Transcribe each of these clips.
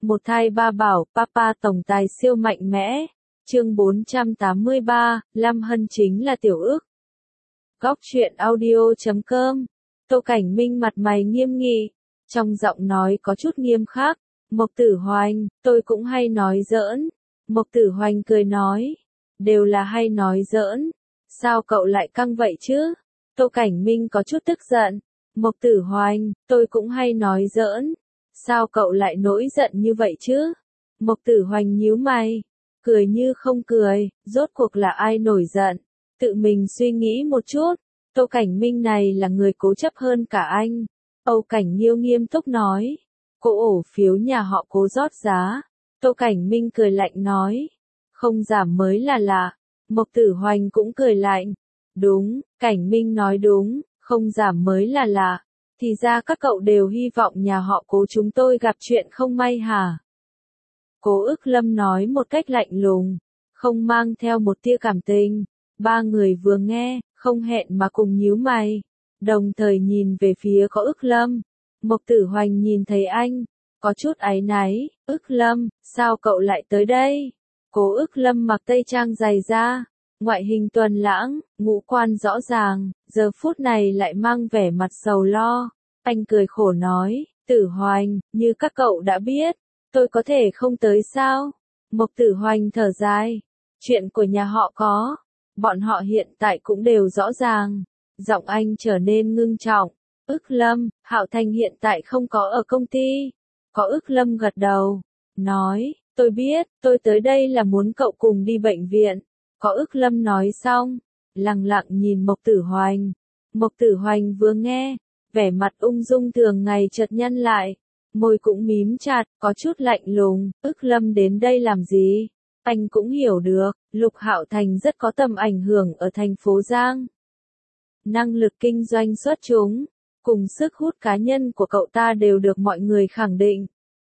Một thai ba bảo, papa tổng tài siêu mạnh mẽ. Chương 483, Lam Hân chính là tiểu ức. Góc truyện audio.com. Tô Cảnh Minh mặt mày nghiêm nghị, trong giọng nói có chút nghiêm khắc. Mộc Tử Hoành, tôi cũng hay nói giỡn. Mộc Tử Hoành cười nói, đều là hay nói giỡn. Sao cậu lại căng vậy chứ? Tô Cảnh Minh có chút tức giận. Mộc Tử Hoành, tôi cũng hay nói giỡn. Sao cậu lại nổi giận như vậy chứ? Mộc Tử Hoành nhíu mày, cười như không cười, rốt cuộc là ai nổi giận? Tự mình suy nghĩ một chút, Tô Cảnh Minh này là người cố chấp hơn cả anh. Âu Cảnh Nghiêu nghiêm túc nói, cổ ổ phiếu nhà họ Cố rót giá. Tô Cảnh Minh cười lạnh nói, không giảm mới là lạ. Mộc Tử Hoành cũng cười lạnh, đúng, Cảnh Minh nói đúng, không giảm mới là lạ. Thì ra các cậu đều hy vọng nhà họ Cố chúng tôi gặp chuyện không may hả? Cố Ức Lâm nói một cách lạnh lùng, không mang theo một tia cảm tình. Ba người vừa nghe, không hẹn mà cùng nhíu mày, đồng thời nhìn về phía Cố Ức Lâm. Mộc Tử Hoành nhìn thấy anh, có chút áy náy, Ức Lâm, sao cậu lại tới đây? Cố Ức Lâm mặc tây trang dày da, ngoại hình tuần lãng, ngũ quan rõ ràng, giờ phút này lại mang vẻ mặt sầu lo. Anh cười khổ nói, Tử Hoành, như các cậu đã biết, tôi có thể không tới sao? Mộc Tử Hoành thở dài, chuyện của nhà họ có, bọn họ hiện tại cũng đều rõ ràng. Giọng anh trở nên ngưng trọng, Ức Lâm, Hạo Thành hiện tại không có ở công ty. Có Ức Lâm gật đầu, nói, tôi biết, tôi tới đây là muốn cậu cùng đi bệnh viện. Có Ức Lâm nói xong, lặng lặng nhìn Mộc Tử Hoành. Mộc Tử Hoành vừa nghe, vẻ mặt ung dung thường ngày chợt nhăn lại, môi cũng mím chặt, có chút lạnh lùng. Ức Lâm đến đây làm gì? Anh cũng hiểu được, Lục Hạo Thành rất có tầm ảnh hưởng ở thành phố Giang. Năng lực kinh doanh xuất chúng, cùng sức hút cá nhân của cậu ta đều được mọi người khẳng định.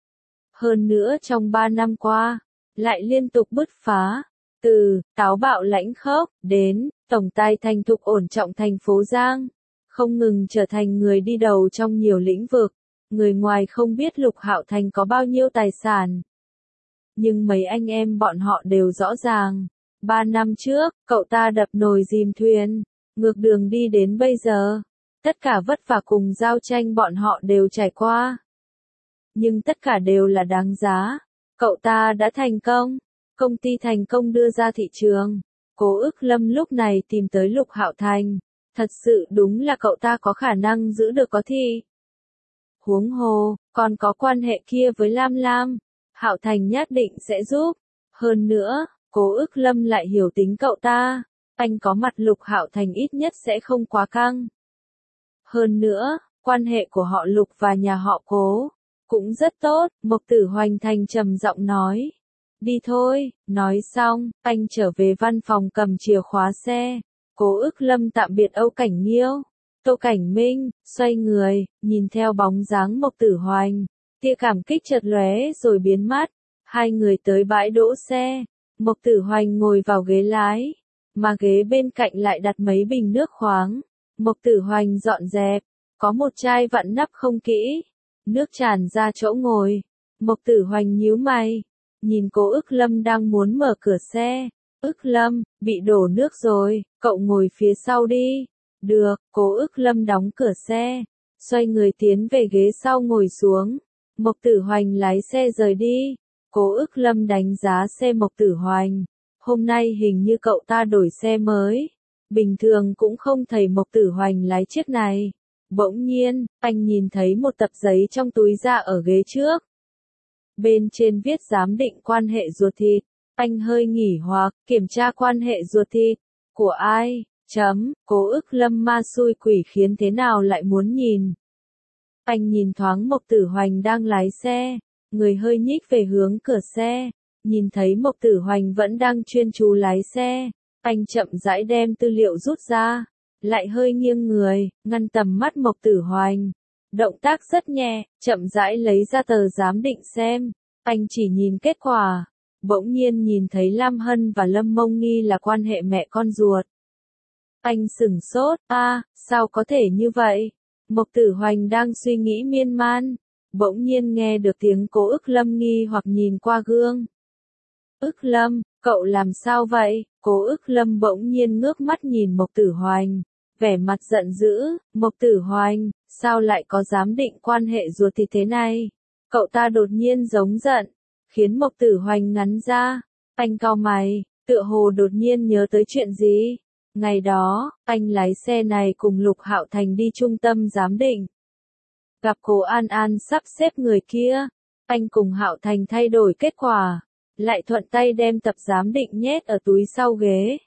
Hơn nữa trong 3 năm qua, lại liên tục bứt phá, từ táo bạo lãnh khốc đến tổng tài thành thục ổn trọng thành phố Giang, không ngừng trở thành người đi đầu trong nhiều lĩnh vực. Người ngoài không biết Lục Hạo Thành có bao nhiêu tài sản, nhưng mấy anh em bọn họ đều rõ ràng. 3 năm trước, cậu ta đập nồi dìm thuyền, ngược đường đi đến bây giờ. Tất cả vất vả cùng giao tranh bọn họ đều trải qua. Nhưng tất cả đều là đáng giá. Cậu ta đã thành công. Công ty thành công đưa ra thị trường. Cố Ức Lâm lúc này tìm tới Lục Hạo Thành. Thật sự đúng là cậu ta có khả năng giữ được có thi. Huống hồ, còn có quan hệ kia với Lam Lam. Hạo Thành nhất định sẽ giúp. Hơn nữa, Cố Ức Lâm lại hiểu tính cậu ta. Anh có mặt Lục Hạo Thành ít nhất sẽ không quá căng. Hơn nữa, quan hệ của họ Lục và nhà họ Cố cũng rất tốt. Mộc Tử Hoành thành trầm giọng nói. Đi thôi, nói xong, anh trở về văn phòng cầm chìa khóa xe. Cố Ức Lâm tạm biệt Âu Cảnh Nghiêu. Tô Cảnh Minh, xoay người, nhìn theo bóng dáng Mộc Tử Hoành. Tia cảm kích chợt lóe rồi biến mất. Hai người tới bãi đỗ xe. Mộc Tử Hoành ngồi vào ghế lái, mà ghế bên cạnh lại đặt mấy bình nước khoáng. Mộc Tử Hoành dọn dẹp, có một chai vặn nắp không kỹ, nước tràn ra chỗ ngồi. Mộc Tử Hoành nhíu mày, nhìn Cố Ức Lâm đang muốn mở cửa xe. Ức Lâm, bị đổ nước rồi, cậu ngồi phía sau đi. Được, Cố Ức Lâm đóng cửa xe, xoay người tiến về ghế sau ngồi xuống. Mộc Tử Hoành lái xe rời đi. Cố Ức Lâm đánh giá xe Mộc Tử Hoành. Hôm nay hình như cậu ta đổi xe mới. Bình thường cũng không thấy Mộc Tử Hoành lái chiếc này. Bỗng nhiên, anh nhìn thấy một tập giấy trong túi da ở ghế trước. Bên trên viết giám định quan hệ ruột thịt. Anh hơi nghỉ hoặc, kiểm tra quan hệ ruột thịt. Của ai? Cố Ức Lâm ma xui quỷ khiến thế nào lại muốn nhìn. Anh nhìn thoáng Mộc Tử Hoành đang lái xe, người hơi nhích về hướng cửa xe, nhìn thấy Mộc Tử Hoành vẫn đang chuyên chú lái xe, anh chậm rãi đem tư liệu rút ra, lại hơi nghiêng người, ngăn tầm mắt Mộc Tử Hoành. Động tác rất nhẹ, chậm rãi lấy ra tờ giám định xem, anh chỉ nhìn kết quả, bỗng nhiên nhìn thấy Lam Hân và Lâm Mông Nghi là quan hệ mẹ con ruột. Anh sửng sốt, sao có thể như vậy? Mộc Tử Hoành đang suy nghĩ miên man, bỗng nhiên nghe được tiếng Cố Ức Lâm nghi hoặc nhìn qua gương. Ức Lâm, cậu làm sao vậy? Cố Ức Lâm bỗng nhiên ngước mắt nhìn Mộc Tử Hoành, vẻ mặt giận dữ. Mộc Tử Hoành, sao lại có giám định quan hệ ruột thịt thế này? Cậu ta đột nhiên giống giận, khiến Mộc Tử Hoành ngắn ra. Anh cau mày, tựa hồ đột nhiên nhớ tới chuyện gì. Ngày đó, anh lái xe này cùng Lục Hạo Thành đi trung tâm giám định. Gặp Cố An An sắp xếp người kia, anh cùng Hạo Thành thay đổi kết quả, lại thuận tay đem tập giám định nhét ở túi sau ghế.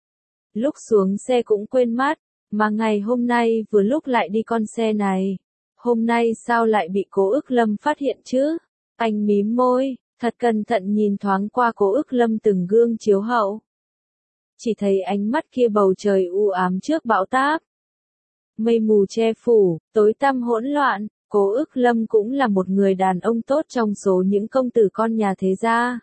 Lúc xuống xe cũng quên mất, mà ngày hôm nay vừa lúc lại đi con xe này. Hôm nay sao lại bị Cố Ức Lâm phát hiện chứ? Anh mím môi, thật cẩn thận nhìn thoáng qua Cố Ức Lâm từng gương chiếu hậu. Chỉ thấy ánh mắt kia bầu trời u ám trước bão táp. Mây mù che phủ, tối tăm hỗn loạn, Cố Ức Lâm cũng là một người đàn ông tốt trong số những công tử con nhà thế gia.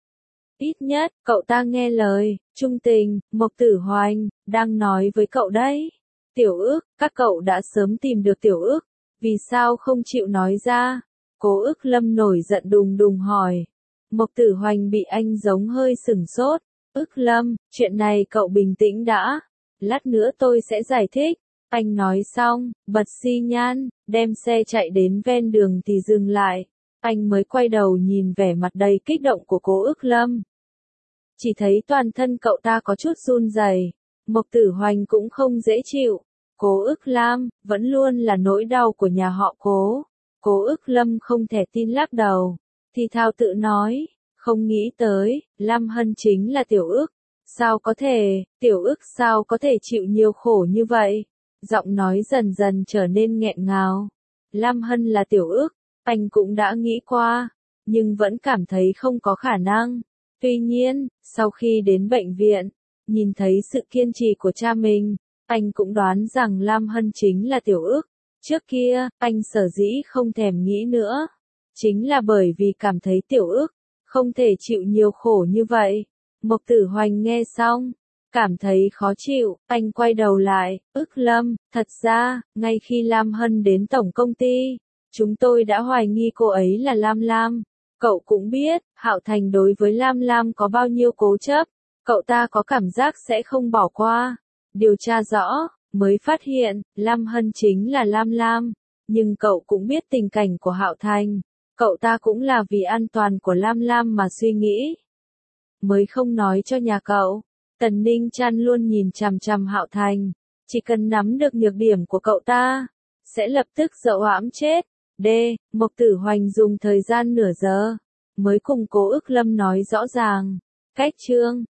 Ít nhất, cậu ta nghe lời, trung tình. Mộc Tử Hoành, đang nói với cậu đấy. Tiểu Ức, các cậu đã sớm tìm được Tiểu Ức, vì sao không chịu nói ra? Cố Ức Lâm nổi giận đùng đùng hỏi. Mộc Tử Hoành bị anh giống hơi sửng sốt. Ức Lâm, chuyện này cậu bình tĩnh đã. Lát nữa tôi sẽ giải thích. Anh nói xong, bật xi nhan, đem xe chạy đến ven đường thì dừng lại. Anh mới quay đầu nhìn vẻ mặt đầy kích động của Cố Ức Lâm. Chỉ thấy toàn thân cậu ta có chút run rẩy. Mộc Tử Hoành cũng không dễ chịu. Cố Ức Lam, vẫn luôn là nỗi đau của nhà họ Cố. Cố Ức Lâm không thể tin lắc đầu. Thì thào tự nói, không nghĩ tới, Lam Hân chính là Tiểu Ức. Sao có thể, Tiểu Ức sao có thể chịu nhiều khổ như vậy? Giọng nói dần dần trở nên nghẹn ngào. Lam Hân là Tiểu Ức, anh cũng đã nghĩ qua, nhưng vẫn cảm thấy không có khả năng. Tuy nhiên, sau khi đến bệnh viện, nhìn thấy sự kiên trì của cha mình, anh cũng đoán rằng Lam Hân chính là Tiểu Ức. Trước kia, anh sở dĩ không thèm nghĩ nữa, chính là bởi vì cảm thấy Tiểu Ức không thể chịu nhiều khổ như vậy. Mộc Tử Hoành nghe xong, cảm thấy khó chịu, anh quay đầu lại. Ức Lâm, thật ra, ngay khi Lam Hân đến tổng công ty, chúng tôi đã hoài nghi cô ấy là Lam Lam. Cậu cũng biết, Hạo Thành đối với Lam Lam có bao nhiêu cố chấp, cậu ta có cảm giác sẽ không bỏ qua. Điều tra rõ, mới phát hiện, Lam Hân chính là Lam Lam, nhưng cậu cũng biết tình cảnh của Hạo Thành, cậu ta cũng là vì an toàn của Lam Lam mà suy nghĩ. Mới không nói cho nhà cậu. Tần Ninh Chan luôn nhìn chằm chằm Hạo Thành, chỉ cần nắm được nhược điểm của cậu ta, sẽ lập tức dậu hãm chết. Mộc Tử Hoành dùng thời gian nửa giờ, mới cùng Cố Ức Lâm nói rõ ràng. Cách chương